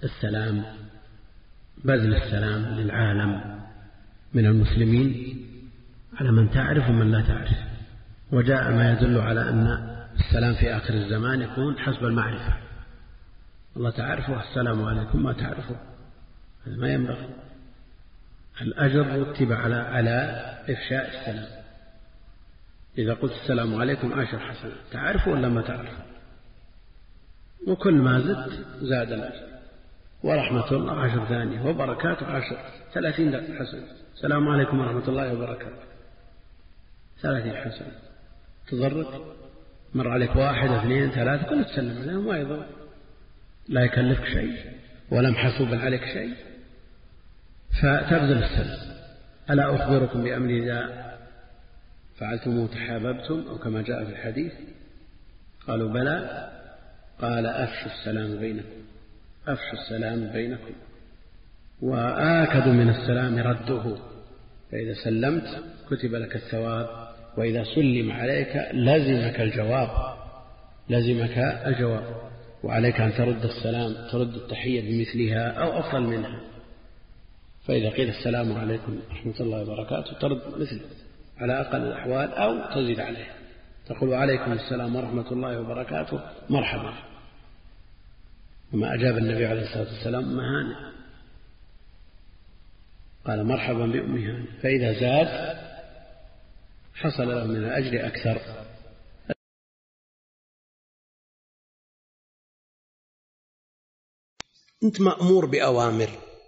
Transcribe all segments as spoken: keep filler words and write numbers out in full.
السلام، بذل السلام للعالم من المسلمين على من تعرف ومن لا تعرف. وجاء ما يدل على أن السلام في آخر الزمان يكون حسب المعرفة. الله تعرفه السلام عليكم، ما تعرفه هذا ما ينبغي. الأجر رتب على على إفشاء السلام. إذا قلت السلام عليكم عشر حسنات، تعرفه ولا ما تعرفه؟ وكل ما زدت زاد الأجر. ورحمة الله عشر ثانية، وبركاته عشر، ثلاثين حسنة. السلام عليكم ورحمة الله وبركاته، ثلاثين حسنة. تضرك مر عليك واحد اثنين ثلاثة، كل تسلم عليهم ما يضر، لا يكلفك شيء ولا محسوب عليك شيء، فتبذل السلام. ألا أخبركم بأمر إذا فعلتموه تحاببتم، أو كما جاء في الحديث؟ قالوا بلى. قال أفشوا السلام بينكم، أفشوا السلام بينكم. وآكد من السلام رده، فإذا سلمت كتب لك الثواب، وإذا سلم عليك لزمك الجواب، لزمك الجواب. وعليك أن ترد السلام، ترد التحية بمثلها أو أفضل منها. فإذا قيل السلام عليكم ورحمة الله وبركاته ترد مثله على أقل الأحوال، أو تزيد عليه، تقول عليكم السلام ورحمة الله وبركاته مرحبا. وما أجاب النبي عليه الصلاة والسلام أم هانئ، قال مرحبا بأم هانئ. فإذا زاد حصل له من الأجر أكثر. أنت مأمور بأوامر،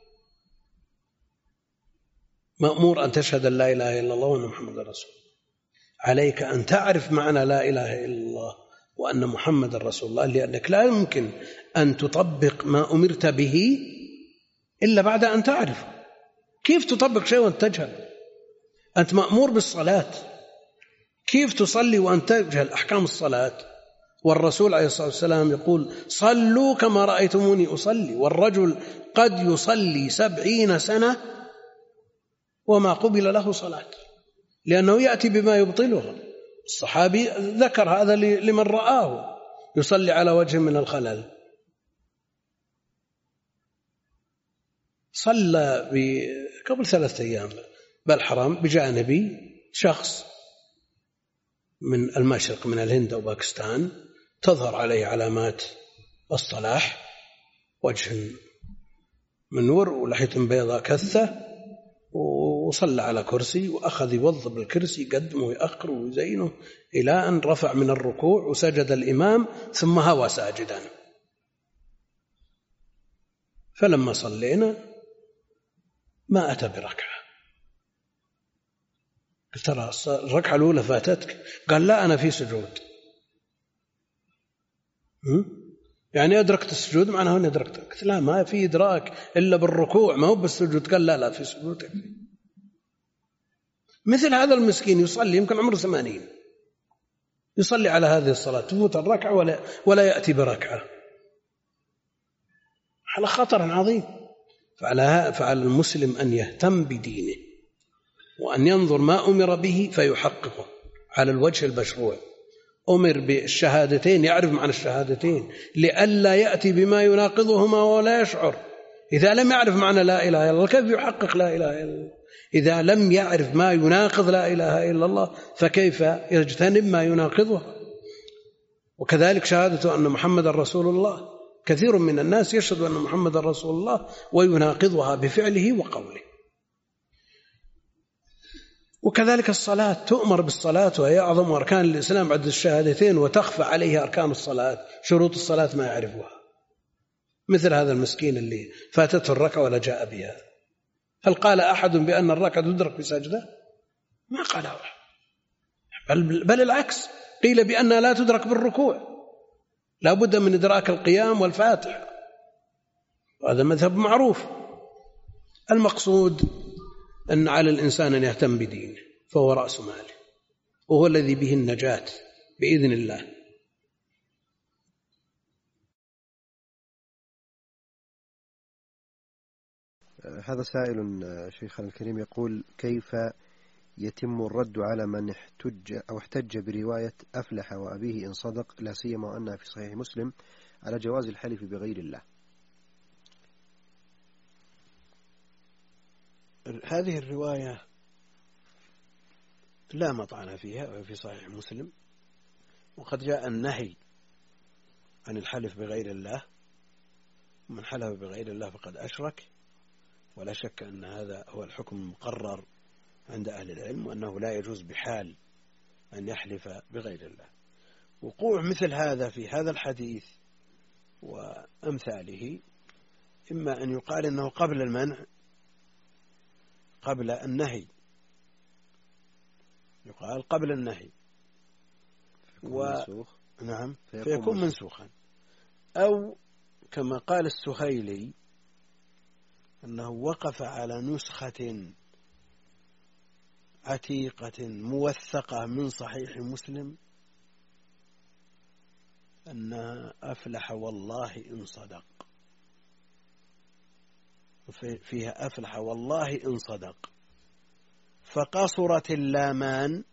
مأمور أن تشهد أن لا إله إلا الله وأن محمد رسول. عليك أن تعرف معنى لا إله إلا الله وأن محمد رسول الله، لأنك لا يمكن أن تطبق ما أمرت به إلا بعد أن تعرف. كيف تطبق شيء وأنت تجهل؟ أنت مأمور بالصلاة، كيف تصلي وأنت تجهل أحكام الصلاة؟ والرسول عليه الصلاة والسلام يقول صلوا كما رأيتموني أصلي. والرجل قد يصلي سبعين سنة وما قبل له صلاة، لأنه يأتي بما يبطلها. الصحابي ذكر هذا لمن رآه يصلي على وجه من الخلل. صلى قبل ثلاثة أيام بالحرم بجانبي شخص من المشرق، من الهند أو باكستان، تظهر عليه علامات الصلاح، وجه منور ولحية بيضاء كثة، وصلى على كرسي وأخذ يوظب الكرسي، يقدمه ويأخره ويزينه إلى أن رفع من الركوع وسجد الإمام ثم هوى ساجدا. فلما صلينا ما أتى بركعة. قلت ترى الركعة الأولى فاتتك، قال لا أنا في سجود. يعني أدركت السجود معناه أني أدركت. قلت لا، ما في إدراك إلا بالركوع، ما هو بالسجود. قال لا لا في سجود. مثل هذا المسكين يصلي يمكن عمره ثمانين، يصلي على هذه الصلاة تفوت الركعة ولا, ولا يأتي بركعة، على خطر عظيم. فعلى, فعلى المسلم أن يهتم بدينه وأن ينظر ما أمر به فيحققه على الوجه المشروع. أمر بالشهادتين يعرف معنى الشهادتين لئلا يأتي بما يناقضهما ولا يشعر. إذا لم يعرف معنى لا إله إلا الله كيف يحقق لا إله إلا الله؟ إذا لم يعرف ما يناقض لا إله إلا الله فكيف يجتنب ما يناقضها؟ وكذلك شهادة أن محمد رسول الله، كثير من الناس يشهد أن محمد رسول الله ويناقضها بفعله وقوله. وكذلك الصلاة، تؤمر بالصلاة وهي أعظم أركان الإسلام بعد الشهادتين، وتخفى عليه أركان الصلاة، شروط الصلاة ما يعرفها. مثل هذا المسكين اللي فاتته الركعة ولا جاء بها. هل قال أحد بأن الركعة تدرك بسجدة؟ ما قال أحد، بل, بل العكس، قيل بأنها لا تدرك بالركوع، لا بد من إدراك القيام والفاتح، وهذا مذهب معروف. المقصود أن على الإنسان أن يهتم بدينه، فهو رأس ماله، وهو الذي به النجاة بإذن الله. هذا سائل شيخنا الكريم يقول: كيف يتم الرد على من احتج أو احتج برواية أفلح وأبيه إن صدق، لا سيما وأنها في صحيح مسلم، على جواز الحلف بغير الله؟ هذه الرواية لا مطعن فيها وفي صحيح مسلم، وقد جاء النهي عن الحلف بغير الله، ومن حلف بغير الله فقد أشرك، ولا شك أن هذا هو الحكم المقرر عند أهل العلم، وأنه لا يجوز بحال أن يحلف بغير الله. وقوع مثل هذا في هذا الحديث وأمثاله إما أن يقال أنه قبل المنع، قبل النهي، يقال قبل النهي و... نعم فيكون, فيكون منسوخا، أو كما قال السهيلي أنه وقف على نسخة عتيقة موثقة من صحيح مسلم أنها أفلح والله إن صدق، فيها أفلح والله إن صدق، فقصرت اللامان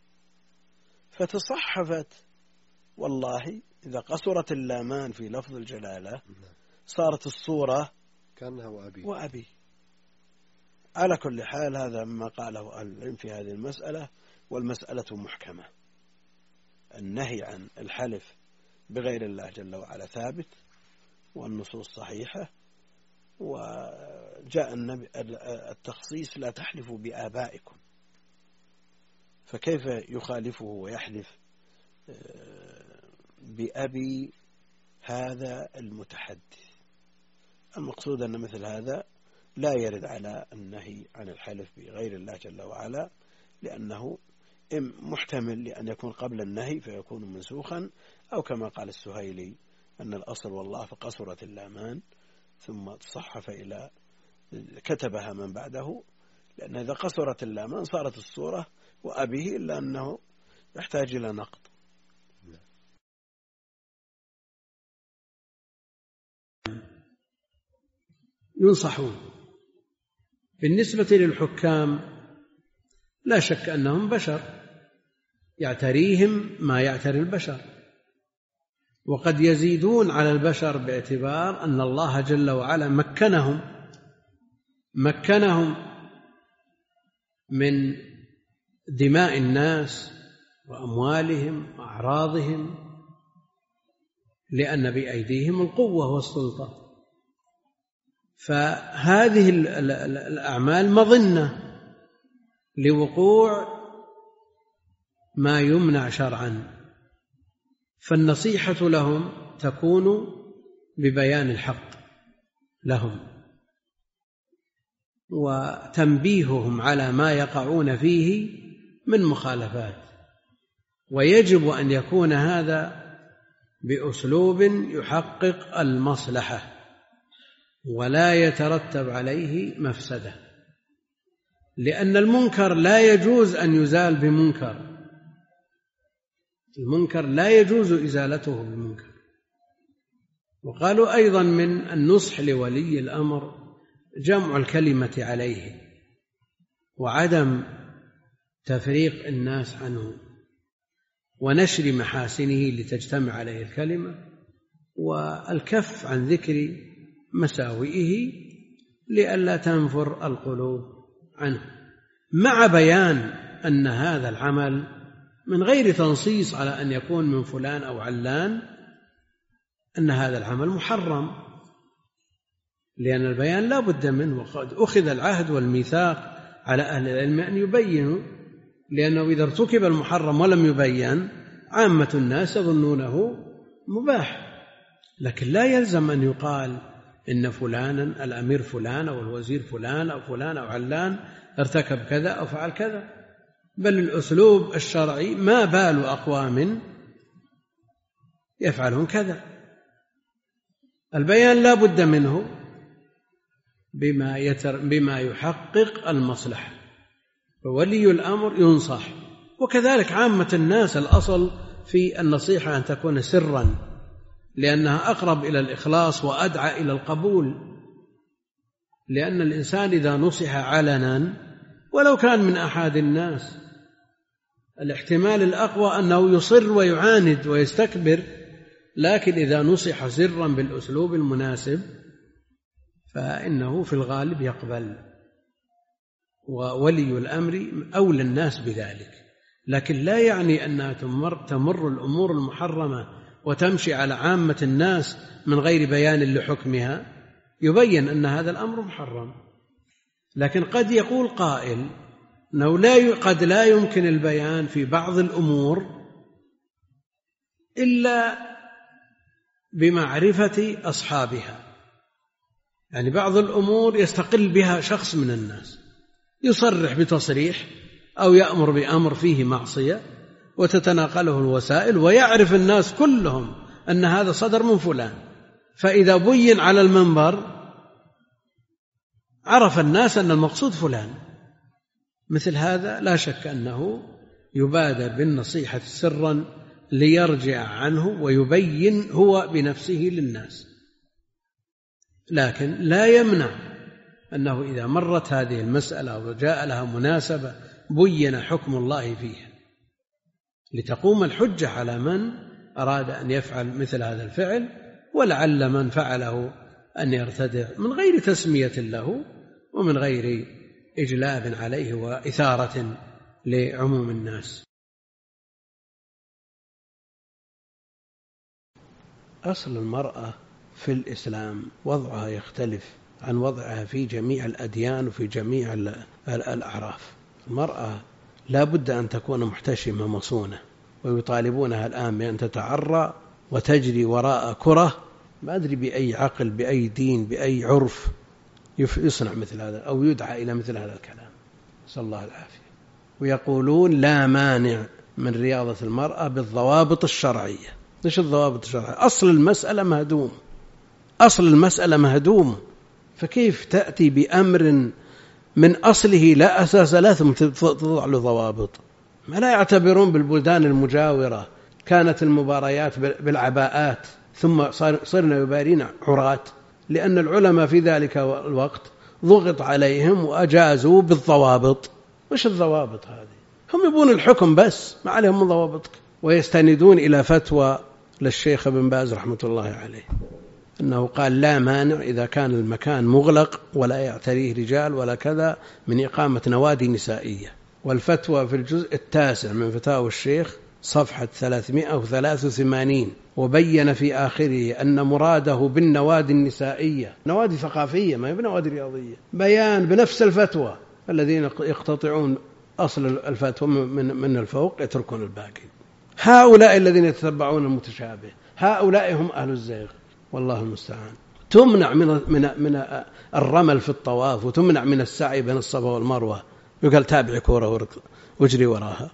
فتصحفت والله. إذا قصرت اللامان في لفظ الجلالة صارت الصورة كأنها وأبي وأبي. على كل حال هذا ما قاله أهل العلم في هذه المسألة، والمسألة محكمة. النهي عن الحلف بغير الله جل وعلا ثابت، والنصوص صحيحة، وجاء النبي التخصيص لا تحلفوا بآبائكم، فكيف يخالفه ويحلف بأبي هذا المتحدث؟ المقصود أن مثل هذا لا يرد على النهي عن الحلف بغير الله جل وعلا، لأنه محتمل لأن يكون قبل النهي فيكون منسوخا، أو كما قال السهيلي أن الأصل والله فقصرت اللامان ثم تصحف إلى كتبها من بعده، لأن إذا قصرت اللامان صارت الصورة وأبيه، إلا أنه يحتاج إلى نقد. ينصحون. بالنسبة للحكام لا شك أنهم بشر يعتريهم ما يعتري البشر، وقد يزيدون على البشر باعتبار أن الله جل وعلا مكنهم مكنهم من دماء الناس وأموالهم وأعراضهم، لأن بأيديهم القوة والسلطة. فهذه الأعمال مظنة لوقوع ما يمنع شرعا، فالنصيحة لهم تكون ببيان الحق لهم وتنبيههم على ما يقعون فيه من مخالفات، ويجب أن يكون هذا بأسلوب يحقق المصلحة ولا يترتب عليه مفسدة، لأن المنكر لا يجوز أن يزال بمنكر، المنكر لا يجوز إزالته بمنكر. وقالوا أيضا من النصح لولي الأمر جمع الكلمة عليه وعدم تفريق الناس عنه ونشر محاسنه لتجتمع عليه الكلمة، والكف عن ذكر مساوئه لئلا تنفر القلوب عنه، مع بيان أن هذا العمل من غير تنصيص على أن يكون من فلان أو علان، أن هذا العمل محرم، لأن البيان لا بد منه، وقد أخذ العهد والميثاق على أهل العلم أن يبينوا، لأنه إذا ارتكب المحرم ولم يبين عامة الناس يظنونه مباح. لكن لا يلزم أن يقال إن فلانا الأمير فلان أو الوزير فلان أو فلان أو علان ارتكب كذا أو فعل كذا، بل الأسلوب الشرعي ما بال أقوام يفعلون كذا. البيان لا بد منه بما, يتر بما يحقق المصلحة، فولي الأمر ينصح، وكذلك عامة الناس الأصل في النصيحة أن تكون سرا، لأنها أقرب إلى الإخلاص وأدعى إلى القبول، لأن الإنسان إذا نصح علنا ولو كان من أحد الناس الاحتمال الأقوى أنه يصر ويعاند ويستكبر، لكن إذا نصح سرا بالأسلوب المناسب فإنه في الغالب يقبل. وولي الأمر أولى الناس بذلك، لكن لا يعني أنها تمر, تمر الأمور المحرمة وتمشي على عامة الناس من غير بيان لحكمها. يبين أن هذا الأمر محرم، لكن قد يقول قائل أنه لا قد لا يمكن البيان في بعض الأمور إلا بمعرفة أصحابها، يعني بعض الأمور يستقل بها شخص من الناس، يصرح بتصريح أو يأمر بأمر فيه معصية وتتناقله الوسائل، ويعرف الناس كلهم أن هذا صدر من فلان، فإذا بين على المنبر عرف الناس أن المقصود فلان. مثل هذا لا شك أنه يبادر بالنصيحة سرا ليرجع عنه ويبين هو بنفسه للناس، لكن لا يمنع أنه إذا مرت هذه المسألة وجاء لها مناسبة بين حكم الله فيها لتقوم الحجة على من أراد أن يفعل مثل هذا الفعل، ولعل من فعله أن يرتدع من غير تسمية له ومن غير إجلاب عليه وإثارة لعموم الناس. أصل المرأة في الإسلام وضعها يختلف عن وضعها في جميع الأديان وفي جميع الأعراف. المرأة لا بد أن تكون محتشمة مصونة، ويطالبونها الآن بأن تتعرى وتجري وراء كرة، ما أدري بأي عقل بأي دين بأي عرف يصنع مثل هذا أو يدعى إلى مثل هذا الكلام، نسأل الله العافية. ويقولون لا مانع من رياضة المرأة بالضوابط الشرعية. إيش الضوابط الشرعية؟ أصل المسألة مهدوم، أصل المسألة مهدوم، فكيف تأتي بأمر من أصله لا أساس له ثم تضع له ضوابط؟ ما لا يعتبرون بالبلدان المجاورة كانت المباريات بالعباءات ثم صرنا يبارين عراة، لأن العلماء في ذلك الوقت ضغط عليهم وأجازوا بالضوابط. وش الضوابط هذه؟ هم يبون الحكم بس، ما عليهم من ضوابطك. ويستندون إلى فتوى للشيخ ابن باز رحمة الله عليه أنه قال لا مانع إذا كان المكان مغلق ولا يعتريه رجال ولا كذا من إقامة نوادي نسائية. والفتوى في الجزء التاسع من فتاوى الشيخ صفحة ثلاثمائة وثلاثة وثمانين، وبين في آخره أن مراده بالنوادي النسائية نوادي ثقافية ما هي بنوادي رياضية، بيان بنفس الفتوى الذين يقتطعون أصل الفتوى من من الفوق يتركون الباقي. هؤلاء الذين يتتبعون المتشابه هؤلاء هم أهل الزيغ، والله المستعان. تمنع من من من الرمل في الطواف، وتمنع من السعي بين الصفا والمروة، يقال تابع كورة واجري وراها،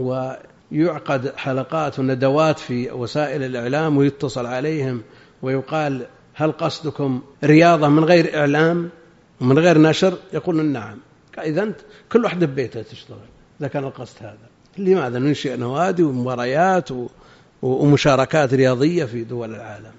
ويعقد حلقات وندوات في وسائل الإعلام ويتصل عليهم ويقال هل قصدكم رياضة من غير إعلام ومن غير نشر؟ يقولون نعم. إذا أنت كل واحد ببيته تشتغل إذا كان القصد هذا. لماذا ننشئ نوادي ومباريات ومشاركات رياضية في دول العالم؟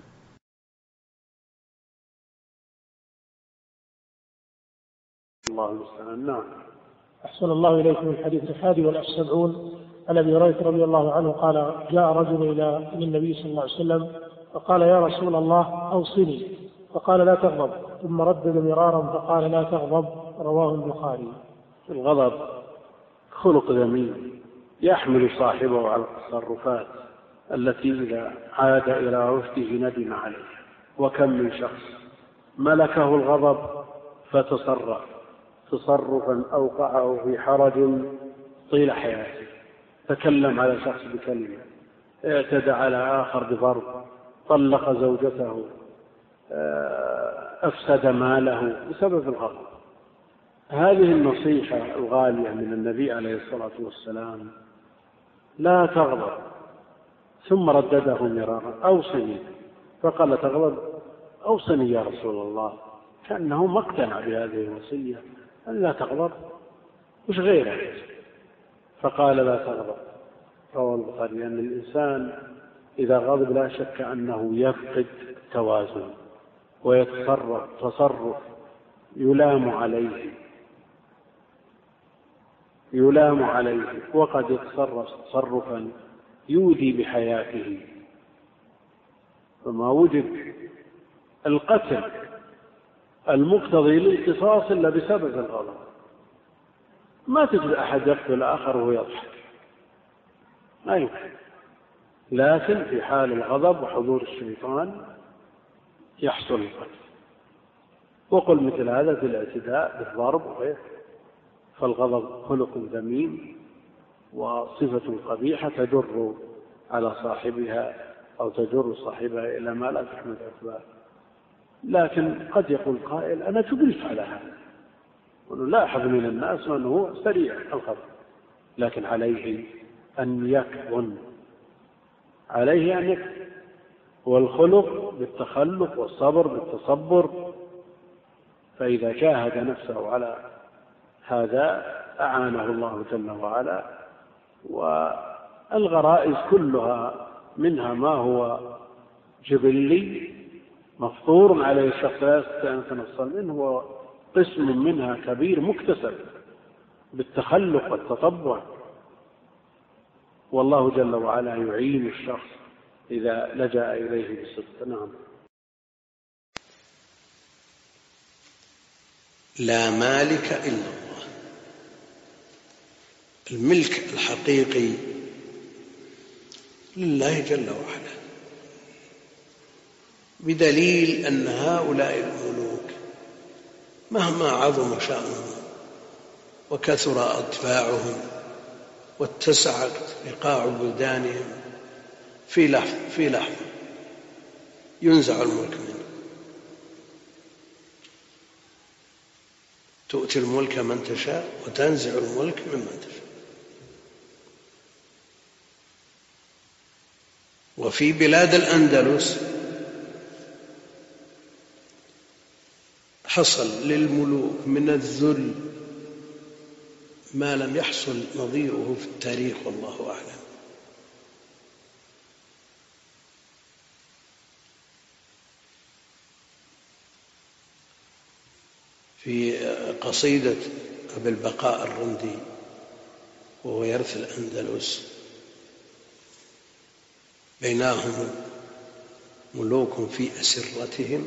الله المستعان. نعم. أحسن الله إليكم. الحديث الحادي والسبعون عن أبي هريرة رضي الله عنه قال جاء رجل إلى النبي صلى الله عليه وسلم فقال يا رسول الله أوصني، فقال لا تغضب، ثم ردد مرارا فقال لا تغضب، رواه البخاري. الغضب خلق ذميم يحمل صاحبه على التصرفات التي إذا عاد إلى رشده ندم عليه. وكم من شخص ملكه الغضب فتصرف تصرفا أوقعه في حرج طيل حياته، تكلم على شخص بكلمة، اعتدى على آخر بضرب، طلق زوجته، أفسد ماله بسبب الغضب. هذه النصيحة الغالية من النبي عليه الصلاة والسلام لا تغضب، ثم ردده مرارا أوصني، فقال تغضب أوصني يا رسول الله، كأنه ما اقتنع بهذه الوصية أن لا تغضب، مش غيره. فقال لا تغضب، رواه البخاري. لأن الإنسان إذا غضب لا شك أنه يفقد توازن ويتصرف تصرف يلام عليه يلام عليه وقد يتصرف تصرفا يودي بحياته. فما وجد القتل المقتضي للقصاص إلا بسبب الغضب. ما تجد أحد يقتل آخر وهو يضحك، ما يمكن. لكن في حال الغضب وحضور الشيطان يحصل القتل. وقل مثل هذا في الاعتداء بالضرب وغيره. فالغضب خلق ذميم وصفة قبيحة تجر على صاحبها أو تجر صاحبها إلى ما لا تحمد عقباه. لكن قد يقول قائل أنا جبلت على هذا، ونلاحظ من الناس أنه سريع الغضب، لكن عليه أن يكظم، عليه أن يكظم. والخلق بالتخلق والصبر بالتصبر. فإذا جاهد نفسه على هذا أعانه الله جل وعلا. والغرائز كلها منها ما هو جبلي مفطور عليه الشخص لا يستطيع أن يتنصل منه، وقسم منها كبير مكتسب بالتخلق والتطبع. والله جل وعلا يعين الشخص إذا لجأ إليه بالصدق. نعم. لا مالك إلا الله. الملك الحقيقي لله جل وعلا، بدليل أن هؤلاء الملوك مهما عظم شأنهم وكثر أدفاعهم واتسعت رقاع بلدانهم في لحظة في لحظة ينزع الملك منه. تؤتي الملك من تشاء وتنزع الملك ممن تشاء. وفي بلاد الأندلس حصل للملوك من الذل ما لم يحصل نظيره في التاريخ والله أعلم. في قصيدة أبي البقاء الرندي وهو يرث الأندلس: بينهم ملوك في أسرتهم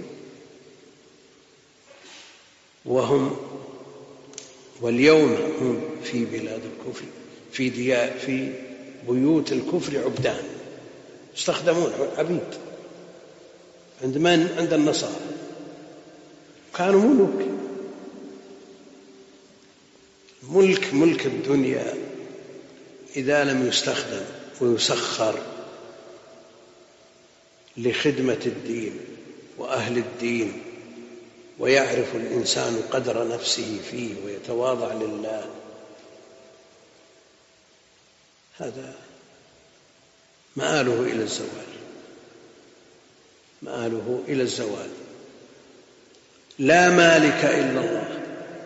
وهم واليوم هم في بلاد الكفر في ديار في بيوت الكفر عبدان، يستخدمون عبيد عند من؟ عند النصارى. كانوا ملوك. ملك ملك الدنيا إذا لم يستخدم ويسخر لخدمة الدين وأهل الدين ويعرف الإنسان قدر نفسه فيه ويتواضع لله، هذا مآله إلى الزوال، مآله إلى الزوال. لا مالك إلا الله.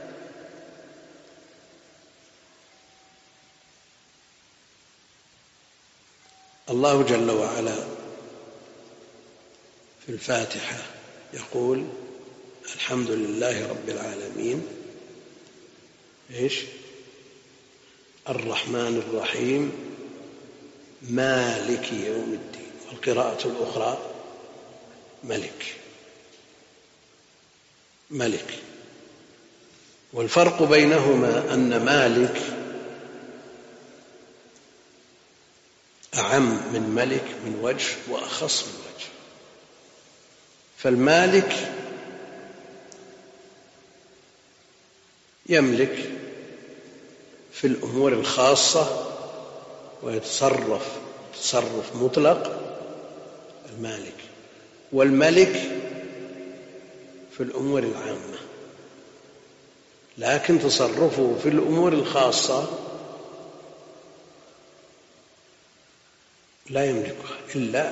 الله جل وعلا في الفاتحة يقول: الحمد لله رب العالمين إيش؟ الرحمن الرحيم مالك يوم الدين. والقراءة الأخرى ملك ملك. والفرق بينهما أن مالك أعم من ملك من وجه وأخص من وجه. فالمالك يملك في الأمور الخاصة ويتصرف تصرف مطلق المالك، والملك في الأمور العامة، لكن تصرفه في الأمور الخاصة لا يملكها إلا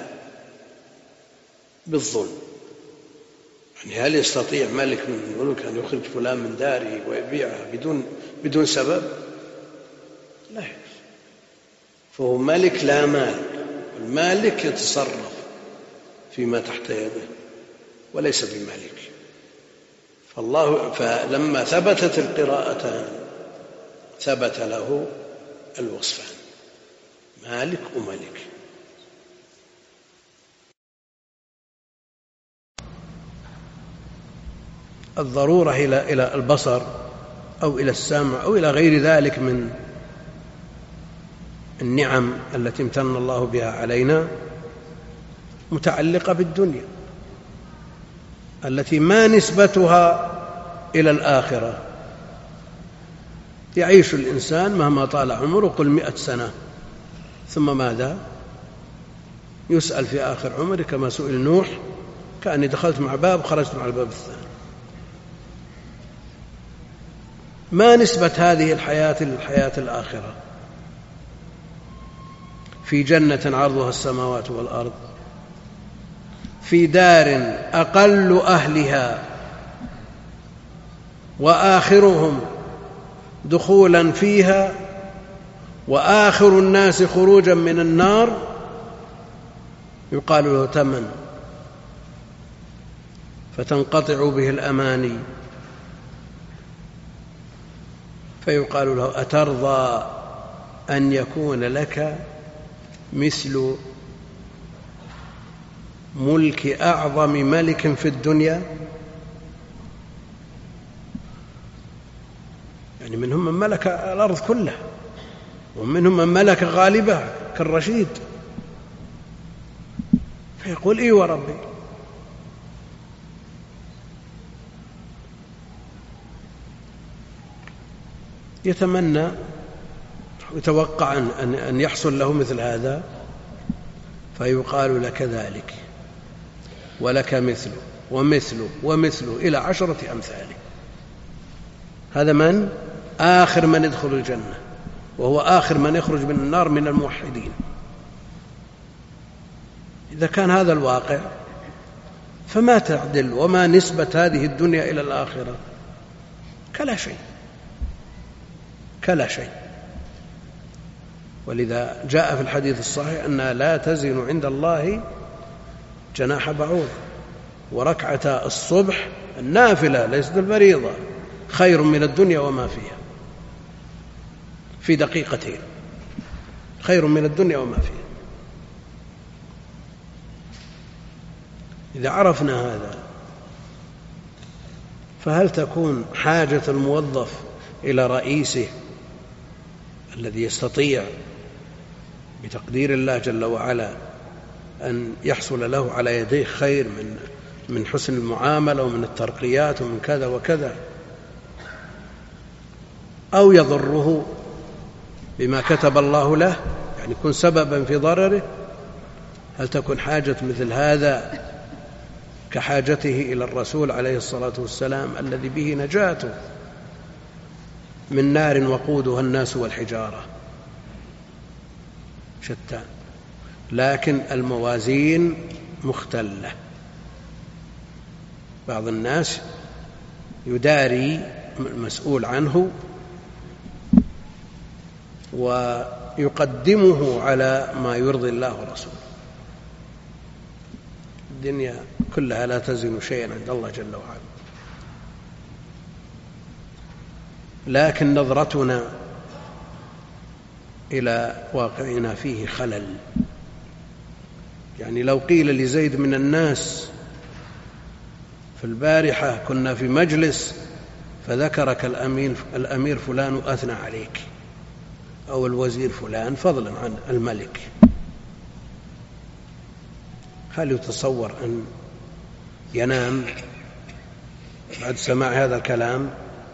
بالظلم. يعني هل يستطيع ملك من الملوك أن يخرج فلان من داره ويبيعها بدون بدون سبب؟ لا يجوز. فهو ملك لا مالك. المالك يتصرف فيما تحت يده وليس بمالك. فالله فلما ثبتت القراءتان ثبت له الوصفان: مالك وملك. الضرورة إلى إلى البصر أو إلى السمع أو إلى غير ذلك من النعم التي امتن الله بها علينا متعلقة بالدنيا التي ما نسبتها إلى الآخرة. يعيش الإنسان مهما طال عمره قل مئة سنة، ثم ماذا؟ يسأل في آخر عمره كما سئل نوح: كأني دخلت مع باب خرجت مع الباب الثاني. ما نسبة هذه الحياة للحياة الآخرة؟ في جنة عرضها السماوات والأرض، في دار أقل أهلها وآخرهم دخولا فيها وآخر الناس خروجا من النار، يقال له تمن فتنقطع به الأماني، فيقال له: أترضى أن يكون لك مثل ملك أعظم ملك في الدنيا؟ يعني منهم من ملك الأرض كلها، ومنهم من ملك غالبة كالرشيد، فيقول: إي وربي. يتمنى يتوقع أن يحصل له مثل هذا، فيقال لك ذلك ولك مثله ومثله ومثله إلى عشرة أمثاله. هذا من؟ آخر من يدخل الجنة، وهو آخر من يخرج من النار من الموحدين. إذا كان هذا الواقع فما تعدل وما نسبة هذه الدنيا إلى الآخرة؟ كلا شيء، كلا شيء. ولذا جاء في الحديث الصحيح أنها لا تزن عند الله جناح بعوض، وركعتا الصبح النافلة ليست الفريضة خير من الدنيا وما فيها، في دقيقتين خير من الدنيا وما فيها. إذا عرفنا هذا فهل تكون حاجة الموظف إلى رئيسه الذي يستطيع بتقدير الله جل وعلا أن يحصل له على يديه خير من من حسن المعاملة ومن الترقيات ومن كذا وكذا، أو يضره بما كتب الله له، يعني يكون سببا في ضرره؟ هل تكون حاجة مثل هذا كحاجته إلى الرسول عليه الصلاة والسلام الذي به نجاته من نار وقودها الناس والحجارة؟ شتان. لكن الموازين مختلة. بعض الناس يداري المسؤول عنه ويقدمه على ما يرضي الله ورسوله. الدنيا كلها لا تزن شيئا عند الله جل وعلا، لكن نظرتنا إلى واقعنا فيه خلل. يعني لو قيل لزيد من الناس: في البارحة كنا في مجلس فذكرك الأمير, الأمير فلان أثنى عليك، أو الوزير فلان، فضلا عن الملك، هل يتصور أن ينام بعد سماع هذا الكلام؟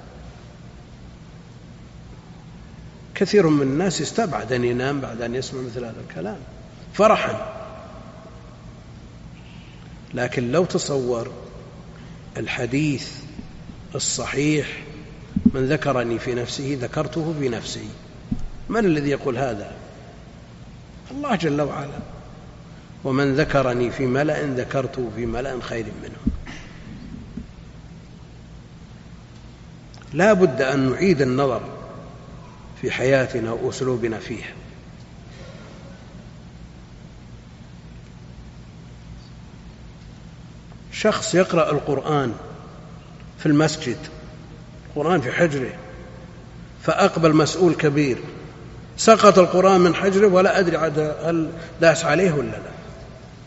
كثير من الناس استبعد أن ينام بعد أن يسمع مثل هذا الكلام فرحا. لكن لو تصور الحديث الصحيح: من ذكرني في نفسه ذكرته في نفسي، من الذي يقول هذا؟ الله جل وعلا. ومن ذكرني في ملأ ذكرته في ملأ خير منه. لا بد أن نعيد النظر في حياتنا وأسلوبنا فيها. شخص يقرأ القرآن في المسجد، القرآن في حجره، فأقبل مسؤول كبير سقط القرآن من حجره ولا أدري هل داس عليه ولا لا.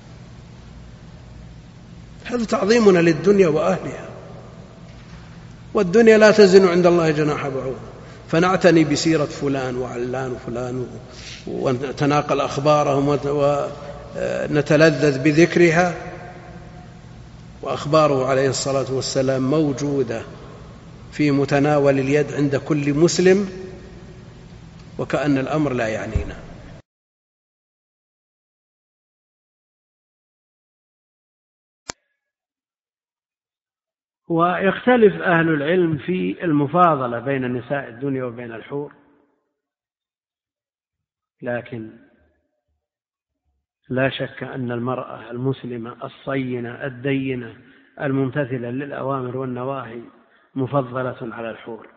هذا تعظيمنا للدنيا وأهلها، والدنيا لا تزن عند الله جناح بعوض، فنعتني بسيرة فلان وعلان وفلان ونتناقل أخبارهم ونتلذذ بذكرها، وأخباره عليه الصلاة والسلام موجودة في متناول اليد عند كل مسلم، وكأن الأمر لا يعنينا. ويختلف أهل العلم في المفاضلة بين نساء الدنيا وبين الحور، لكن لا شك أن المرأة المسلمة الصينة الدينة الممتثلة للأوامر والنواهي مفضلة على الحور،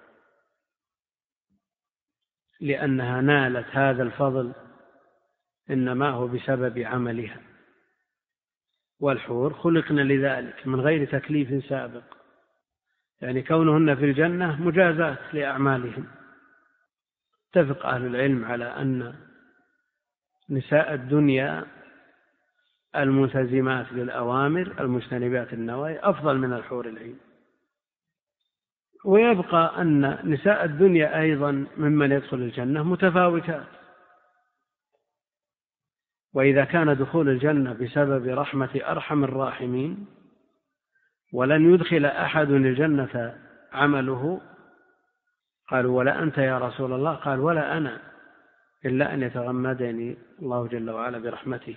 لأنها نالت هذا الفضل إنما هو بسبب عملها، والحور خلقن لذلك من غير تكليف سابق، يعني كونهن في الجنة مجازات لأعمالهم. اتفق أهل العلم على أن نساء الدنيا الملتزمات للأوامر المجتنبات النواهي أفضل من الحور العين، ويبقى أن نساء الدنيا أيضا ممن يدخل الجنة متفاوتات، وإذا كان دخول الجنة بسبب رحمة أرحم الراحمين ولن يدخل أحد الجنة عمله، قالوا ولا أنت يا رسول الله؟ قال ولا أنا، إلا أن يتغمدني الله جل وعلا برحمته.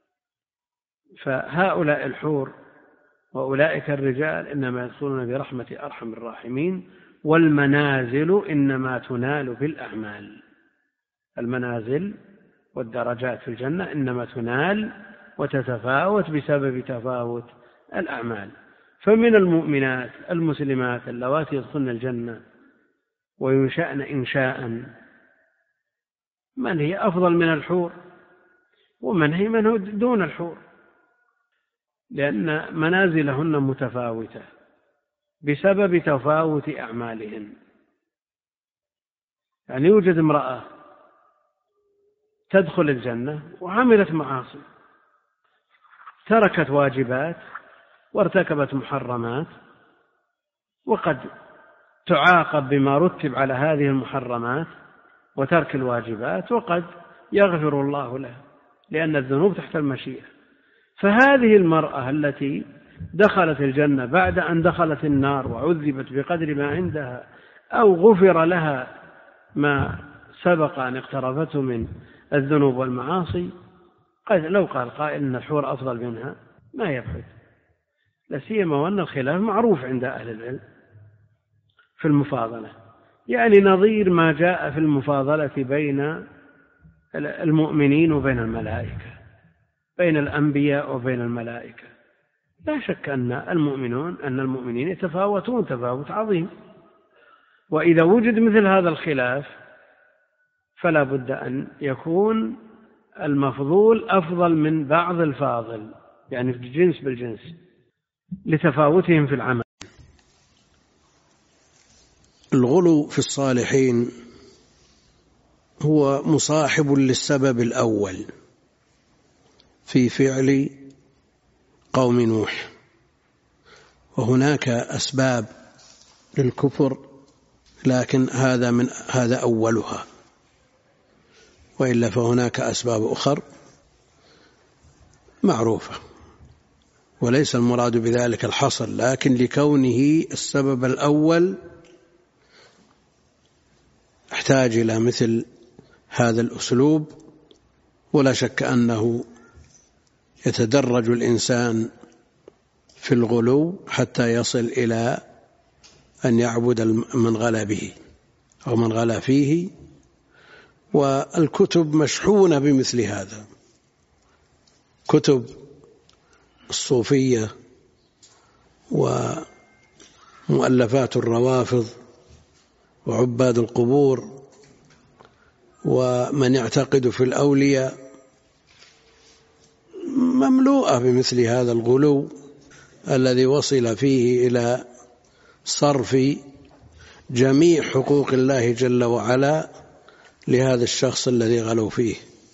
فهؤلاء الحور وأولئك الرجال إنما يدخلون برحمة أرحم الراحمين، والمنازل إنما تنال بالأعمال. المنازل والدرجات في الجنة إنما تنال وتتفاوت بسبب تفاوت الأعمال. فمن المؤمنات المسلمات اللواتي يدخلن الجنة وينشأن إنشاء من هي أفضل من الحور، ومن هي من هو دون الحور، لأن منازلهن متفاوتة بسبب تفاوت أعمالهن. يعني يوجد امرأة تدخل الجنة وعملت معاصي، تركت واجبات وارتكبت محرمات، وقد تعاقب بما رتب على هذه المحرمات وترك الواجبات، وقد يغفر الله لها لأن الذنوب تحت المشيئة. فهذه المرأة التي دخلت الجنة بعد أن دخلت النار وعذبت بقدر ما عندها أو غفر لها ما سبق أن اقترفته من الذنوب والمعاصي، قد لو قال قائل إن الحور أفضل منها ما يبعد، لا سيما وأن الخلاف معروف عند أهل العلم في المفاضلة، يعني نظير ما جاء في المفاضلة بين المؤمنين وبين الملائكة، بين الأنبياء وبين الملائكة. لا شك أن المؤمنون أن المؤمنين يتفاوتون تفاوت عظيم، وإذا وجد مثل هذا الخلاف فلا بد أن يكون المفضول أفضل من بعض الفاضل، يعني في الجنس بالجنس لتفاوتهم في العمل. الغلو في الصالحين هو مصاحب للسبب الأول في فعل قوم نوح، وهناك أسباب للكفر لكن هذا من هذا أولها، وإلا فهناك أسباب أخرى معروفة وليس المراد بذلك الحصر، لكن لكونه السبب الأول احتاج إلى مثل هذا الأسلوب. ولا شك أنه يتدرج الإنسان في الغلو حتى يصل إلى أن يعبد من غلا به أو من غلا فيه، والكتب مشحونة بمثل هذا، كتب الصوفية ومؤلفات الروافض وعباد القبور ومن يعتقد في الأولياء مملوءة بمثل هذا الغلو الذي وصل فيه إلى صرف جميع حقوق الله جل وعلا لهذا الشخص الذي غلوا فيه.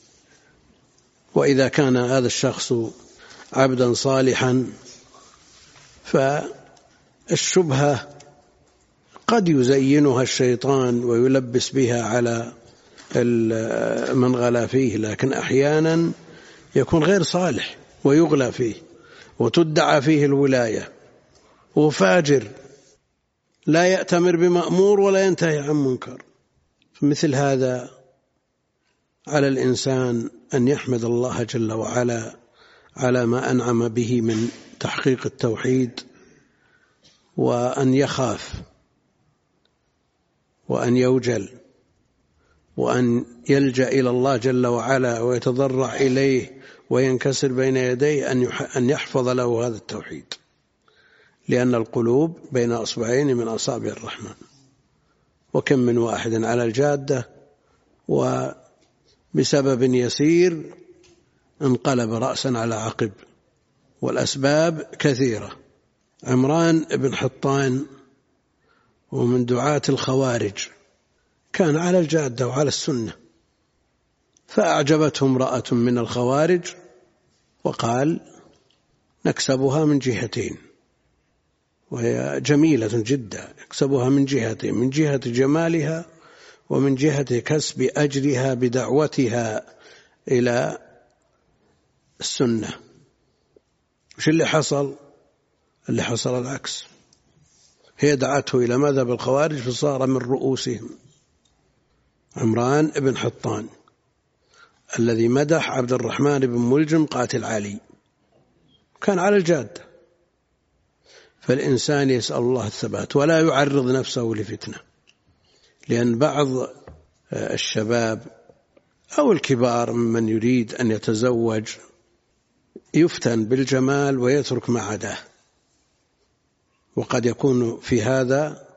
وإذا كان هذا الشخص عبدا صالحا فالشبهة قد يزينها الشيطان ويلبس بها على من غلا فيه، لكن أحيانا يكون غير صالح ويغلى فيه وتدعى فيه الولاية، وفاجر لا يأتمر بمأمور ولا ينتهي عن منكر. مثل هذا على الإنسان أن يحمد الله جل وعلا على ما أنعم به من تحقيق التوحيد، وأن يخاف وأن يوجل وأن يلجأ إلى الله جل وعلا ويتضرع إليه وينكسر بين يديه أن يحفظ له هذا التوحيد، لأن القلوب بين أصبعين من أصابع الرحمن، وكم من واحد على الجادة وبسبب يسير انقلب رأسا على عقب، والأسباب كثيرة. عمران بن حطان ومن دعاة الخوارج كان على الجادة وعلى السنة، فأعجبته امرأة من الخوارج وقال نكسبها من جهتين، وهي جميلة جدا، يكسبها من جهتين، من جهة جمالها ومن جهة كسب أجرها بدعوتها إلى السنة. وش اللي حصل؟ اللي حصل العكس، هي دعته إلى مذهب الخوارج فصار من رؤوسهم. عمران بن حطان الذي مدح عبد الرحمن بن ملجم قاتل علي كان على الجادة. فالإنسان يسأل الله الثبات ولا يعرض نفسه لفتنة، لأن بعض الشباب أو الكبار ممن يريد أن يتزوج يفتن بالجمال ويترك ما عداه، وقد يكون في هذا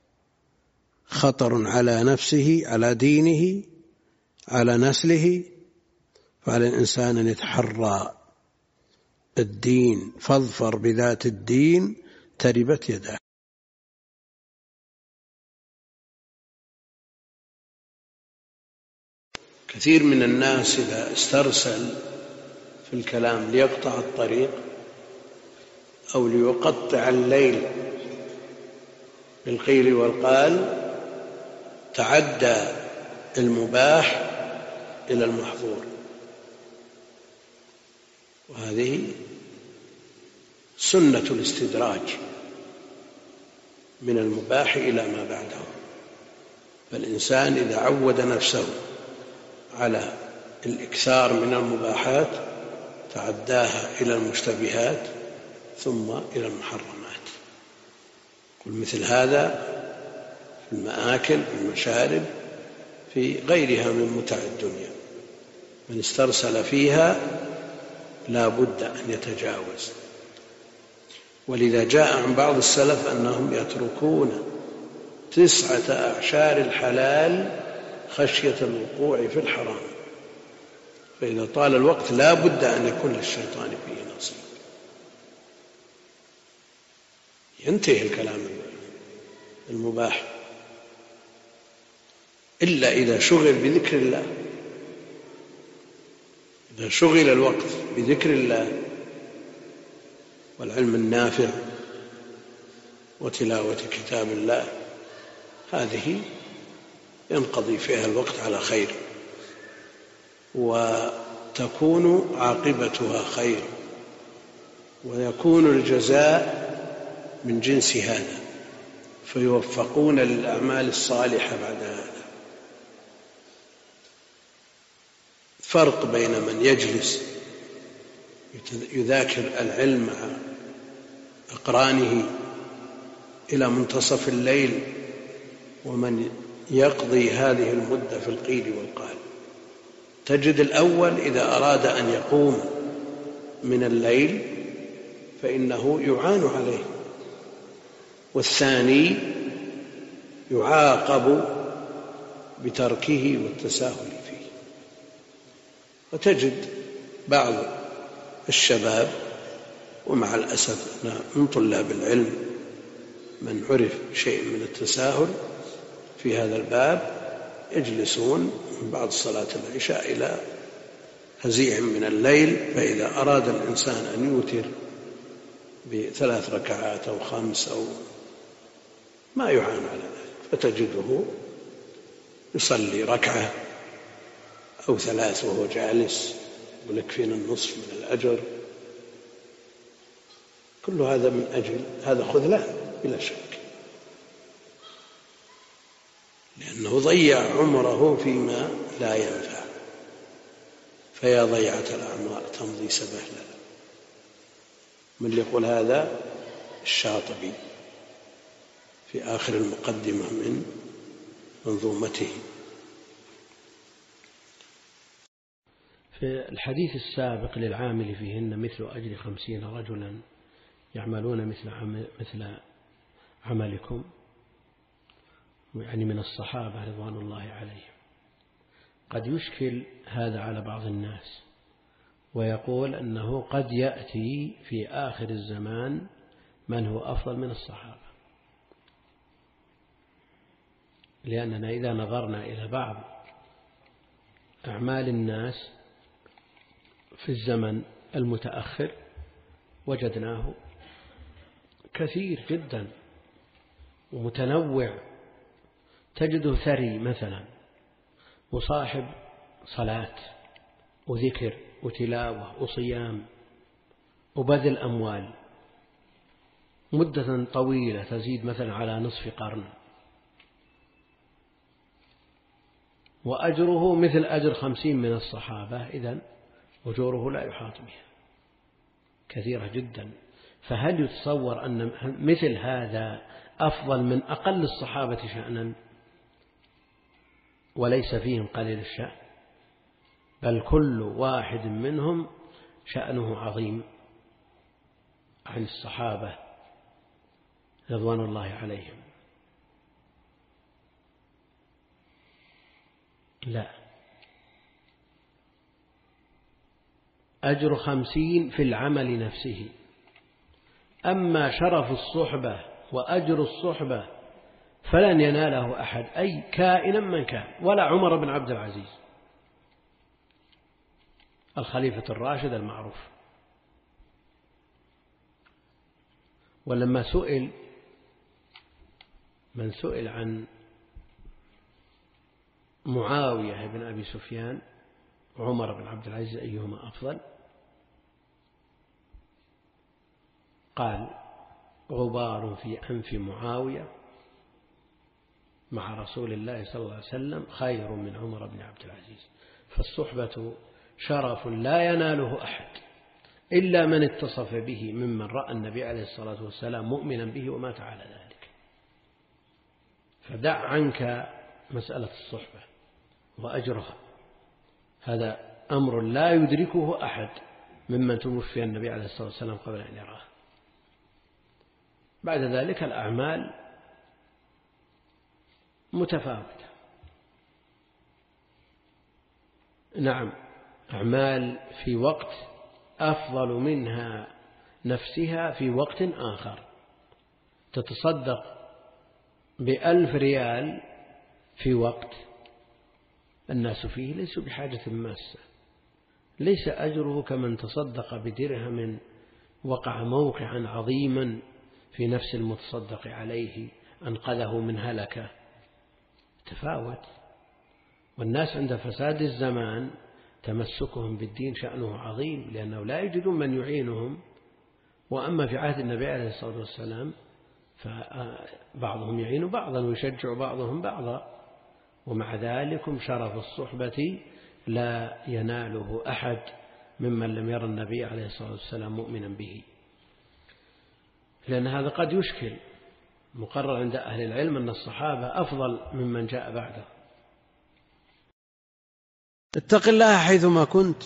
خطر على نفسه، على دينه، على نسله. فعلى الإنسان أن يتحرى الدين، فاظفر بذات الدين تربت يداه. كثير من الناس إذا استرسل في الكلام ليقطع الطريق أو ليقطع الليل بالقيل والقال تعدى المباح إلى المحظور، وهذه سنة الاستدراج من المباح إلى ما بعده. فالإنسان إذا عود نفسه على الإكثار من المباحات تعداها إلى المشتبهات ثم إلى المحرمات. قل مثل هذا في المآكل، في المشارب، في غيرها من متع الدنيا، من استرسل فيها لا بد أن يتجاوز. ولذا جاء عن بعض السلف أنهم يتركون تسعة أعشار الحلال خشية الوقوع في الحرام، فإذا طال الوقت لا بد أن يكون للشيطان فيه نصيب. ينتهي الكلام المباح إلا إذا شغل بذكر الله، إذا شغل الوقت بذكر الله والعلم النافع وتلاوة كتاب الله، هذه ينقضي فيها الوقت على خير وتكون عاقبتها خير ويكون الجزاء من جنس هذا، فيوفقون للأعمال الصالحة بعد هذا. فرق بين من يجلس يذاكر العلم مع أقرانه إلى منتصف الليل ومن يقضي هذه المدة في القيل والقال. تجد الأول إذا أراد أن يقوم من الليل فإنه يعان عليه، والثاني يعاقب بتركه والتساهل فيه. وتجد بعض الشباب، ومع الأسف من طلاب العلم من عرف شيء من التساهل في هذا الباب، يجلسون من بعد صلاة العشاء إلى هزيع من الليل، فإذا أراد الإنسان أن يوتر بثلاث ركعات أو خمس أو ما يعان على فتجده يصلي ركعة أو ثلاث وهو جالس ويكفينا النصف من الأجر. كل هذا من أجل هذا خذلان بلا شك، لأنه ضيع عمره فيما لا ينفع. فيا ضيعة الأعمار تمضي سبهللا. من اللي يقول هذا؟ الشاطبي في آخر المقدمة من منظومته. في الحديث السابق للعامل فيهن مثل أجر خمسين رجلا يعملون مثل عمل مثل عملكم، يعني من الصحابة رضوان الله عليهم. قد يشكل هذا على بعض الناس ويقول أنه قد يأتي في آخر الزمان من هو أفضل من الصحابة، لأننا إذا نظرنا إلى بعض أعمال الناس في الزمن المتأخر وجدناه كثير جدا ومتنوع. تجده ثري مثلا، وصاحب صلاة وذكر وتلاوة وصيام وبذل أموال مدة طويلة تزيد مثلا على نصف قرن، وأجره مثل أجر خمسين من الصحابة، إذن أجوره لا يحاط بها، كثيرة جدا. فهل يتصور أن مثل هذا أفضل من أقل الصحابة شأنا وليس فيهم قليل الشأن؟ بل كل واحد منهم شأنه عظيم عن الصحابة رضوان الله عليهم. لا، أجر خمسين في العمل نفسه. أما شرف الصحبة وأجر الصحبة فلن يناله أحد، أي كائنا من كان، ولا عمر بن عبد العزيز الخليفة الراشد المعروف. ولما سئل من سئل عن معاوية بن أبي سفيان وعمر بن عبد العزيز أيهما أفضل، قال غبار في أنف معاوية مع رسول الله صلى الله عليه وسلم خير من عمر بن عبد العزيز. فالصحبة شرف لا يناله أحد إلا من اتصف به ممن رأى النبي عليه الصلاة والسلام مؤمنا به ومات على ذلك. فدع عنك مسألة الصحبة وأجرها، هذا أمر لا يدركه أحد ممن توفي النبي عليه الصلاة والسلام قبل أن يراه. بعد ذلك الأعمال متفاوتة. نعم، أعمال في وقت أفضل منها نفسها في وقت آخر. تتصدق بألف ريال في وقت الناس فيه ليسوا بحاجة ماسة، ليس أجره كمن تصدق بدرهم وقع موقعا عظيما في نفس المتصدق عليه أنقذه من هلكة. تفاوت. والناس عند فساد الزمان تمسكهم بالدين شأنه عظيم، لأنه لا يجدون من يعينهم. وأما في عهد النبي عليه الصلاة والسلام فبعضهم يعين بعضا ويشجع بعضهم بعضا، ومع ذلك شرف الصحبة لا يناله أحد ممن لم يرى النبي عليه الصلاة والسلام مؤمنا به، لأن هذا قد يشكل. مقرر عند أهل العلم أن الصحابة أفضل ممن جاء بعده. اتق الله حيثما كنت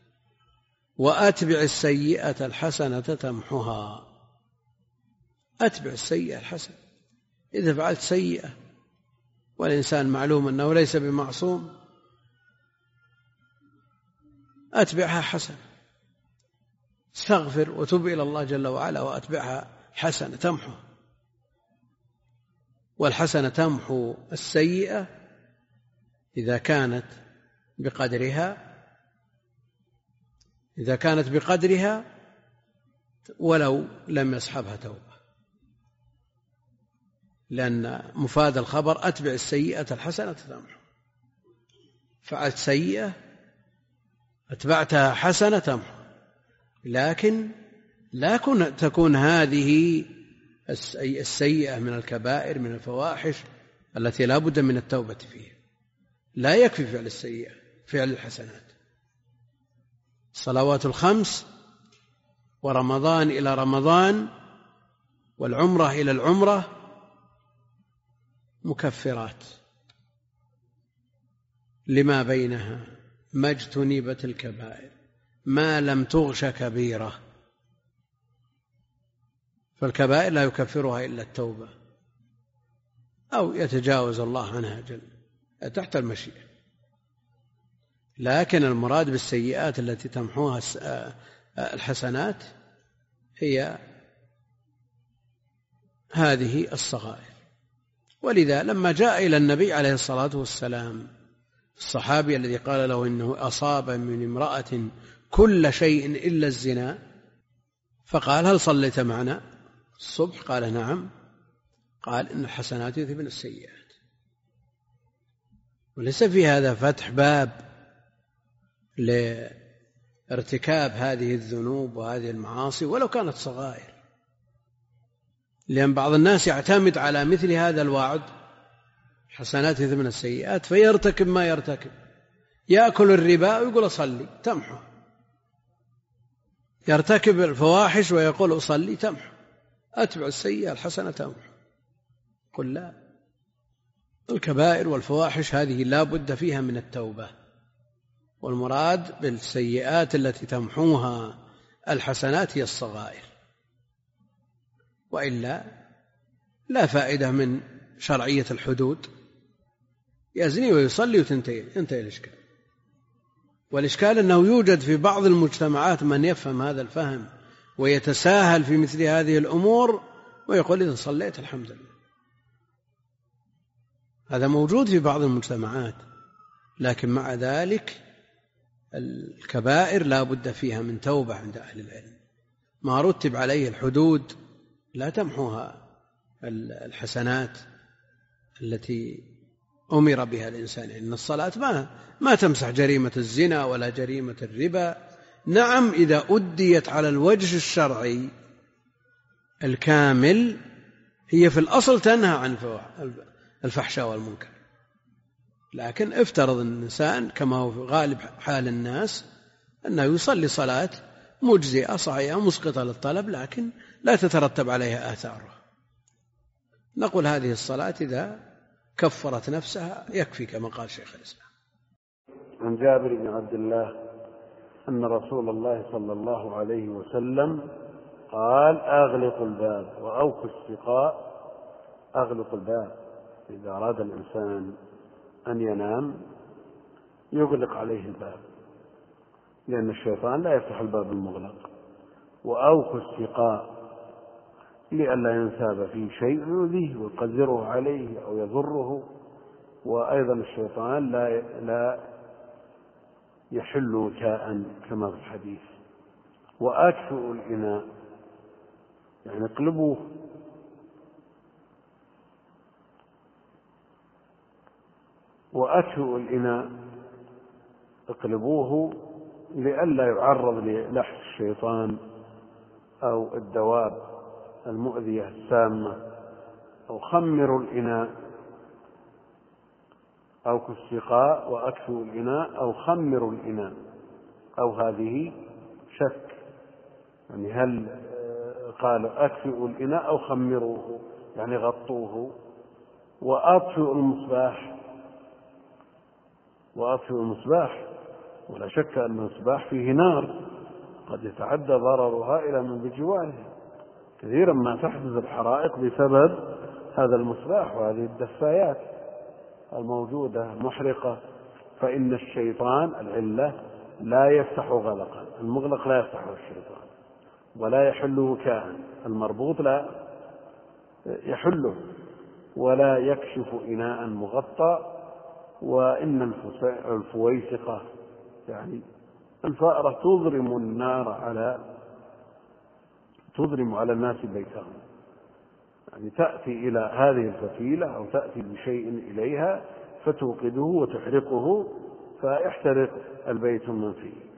وأتبع السيئة الحسنة تمحها. أتبع السيئة الحسنة. إذا فعلت سيئة والإنسان معلوم أنه ليس بمعصوم أتبعها حسنة، استغفر وتب إلى الله جل وعلا وأتبعها حسنة تمحها. والحسنة تمحو السيئة إذا كانت بقدرها إذا كانت بقدرها ولو لم يصحبها توبة. لأن مفاد الخبر أتبع السيئة الحسنة تمحو. فعلت سيئة أتبعتها حسنة تمحو، لكن لا تكون هذه السيئة من الكبائر من الفواحش التي لا بد من التوبة فيها. لا يكفي فعل السيئة، فعل الحسنات. الصلوات الخمس ورمضان إلى رمضان والعمرة إلى العمرة مكفرات لما بينها، ما اجتنبت الكبائر ما لم تغش كبيرة. فالكبائر لا يكفرها إلا التوبة أو يتجاوز الله عنها جل تحت المشيئة. لكن المراد بالسيئات التي تمحوها الحسنات هي هذه الصغائر. ولذا لما جاء إلى النبي عليه الصلاة والسلام الصحابي الذي قال له إنه أصاب من امرأة كل شيء إلا الزنا، فقال هل صليت معنا الصبح؟ قال نعم. قال إن الحسنات يذهبن السيئات. وليس في هذا فتح باب لارتكاب هذه الذنوب وهذه المعاصي ولو كانت صغائر، لأن بعض الناس يعتمد على مثل هذا الوعد حسنات يذهبن السيئات فيرتكب ما يرتكب. يأكل الربا ويقول أصلي تمحو، يرتكب الفواحش ويقول أصلي تمحو، أتبع السيئة الحسنة تمحو. قل لا، الكبائر والفواحش هذه لا بد فيها من التوبة، والمراد بالسيئات التي تمحوها الحسنات هي الصغائر، وإلا لا فائدة من شرعية الحدود. يزني ويصلي وتنتهي ينتهي الإشكال. والإشكال أنه يوجد في بعض المجتمعات من يفهم هذا الفهم ويتساهل في مثل هذه الأمور ويقول إذا صليت الحمد لله. هذا موجود في بعض المجتمعات، لكن مع ذلك الكبائر لا بد فيها من توبة عند أهل العلم. ما رتب عليه الحدود لا تمحوها الحسنات التي أمر بها الإنسان. إن الصلاة ما ما تمسح جريمة الزنا ولا جريمة الربا. نعم إذا أديت على الوجه الشرعي الكامل هي في الأصل تنهى عن الفحشاء والمنكر، لكن افترض الإنسان كما هو في غالب حال الناس أنه يصلي صلاة مجزئة صحيحة مسقطة للطلب لكن لا تترتب عليها آثارها، نقول هذه الصلاة إذا كفرت نفسها يكفي كما قال شيخ الإسلام. عن جابر بن عبد الله أن رسول الله صلى الله عليه وسلم قال أغلق الباب وأوكوا السقاء. أغلق الباب إذا أراد الإنسان أن ينام يغلق عليه الباب لأن الشيطان لا يفتح الباب المغلق. وأوكوا السقاء لئلا ينساب فيه شيء يؤذيه ويقدره عليه أو يضره. وأيضا الشيطان لا لا يحل وكاء كما في الحديث. وأكفئوا الإناء يعني اقلبوه. وأكفئوا الإناء اقلبوه لئلا يعرض للحس الشيطان أو الدواب المؤذية السامة. أو خمروا الإناء أو كالسقاء وأكفوا الإناء أو خمروا الإناء. أو هذه شك يعني هل قالوا أكفئوا الإناء أو خمروه يعني غطوه. وأطفئوا المصباح وأطفئوا المصباح ولا شك أن المصباح فيه نار قد يتعدى ضررها إلى من بجواره. كثيرا ما تحدث الحرائق بسبب هذا المصباح وهذه الدفايات الموجودة محرقة. فإن الشيطان العلة لا يفتح غلقا، المغلق لا يفتحه الشيطان ولا يحل وكاء، المربوط لا يحله ولا يكشف إناء مغطى. وإن الفويسقة يعني الفأرة تضرم النار على تضرم على الناس بيتهم يعني تأتي إلى هذه الفتيلة أو تأتي بشيء إليها فتوقده وتحرقه فيحترق البيت من فيه.